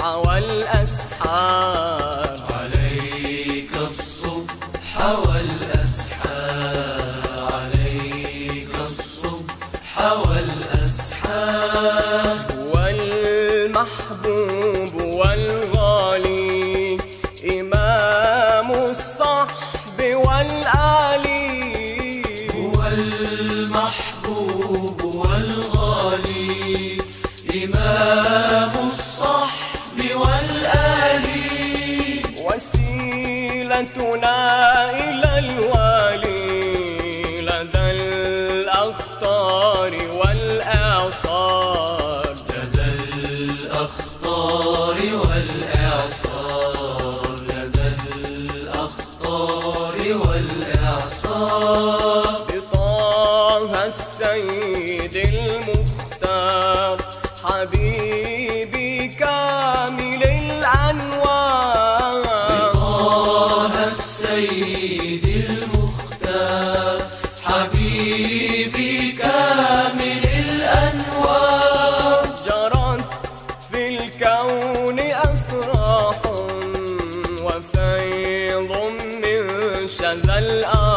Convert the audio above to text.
والأسحار. عليك الصبح والأسحار، عليك الصبح والأسحار. والمحبوب والغالي إمام الصحب والآل. والمحبوب والغالي إمام الصحب والآل. وسيلتنا إلى الوالي لدى الأخطار والإعصار. لدى الأخطار والإعصار، لدى الأخطار والإعصار. بطه السيد المختار حبيبي كامل الأنوار. بطه السيد المختار حبيبي كامل الأنوار. جرت في الكون أفراح وفيض من شذا الأرض.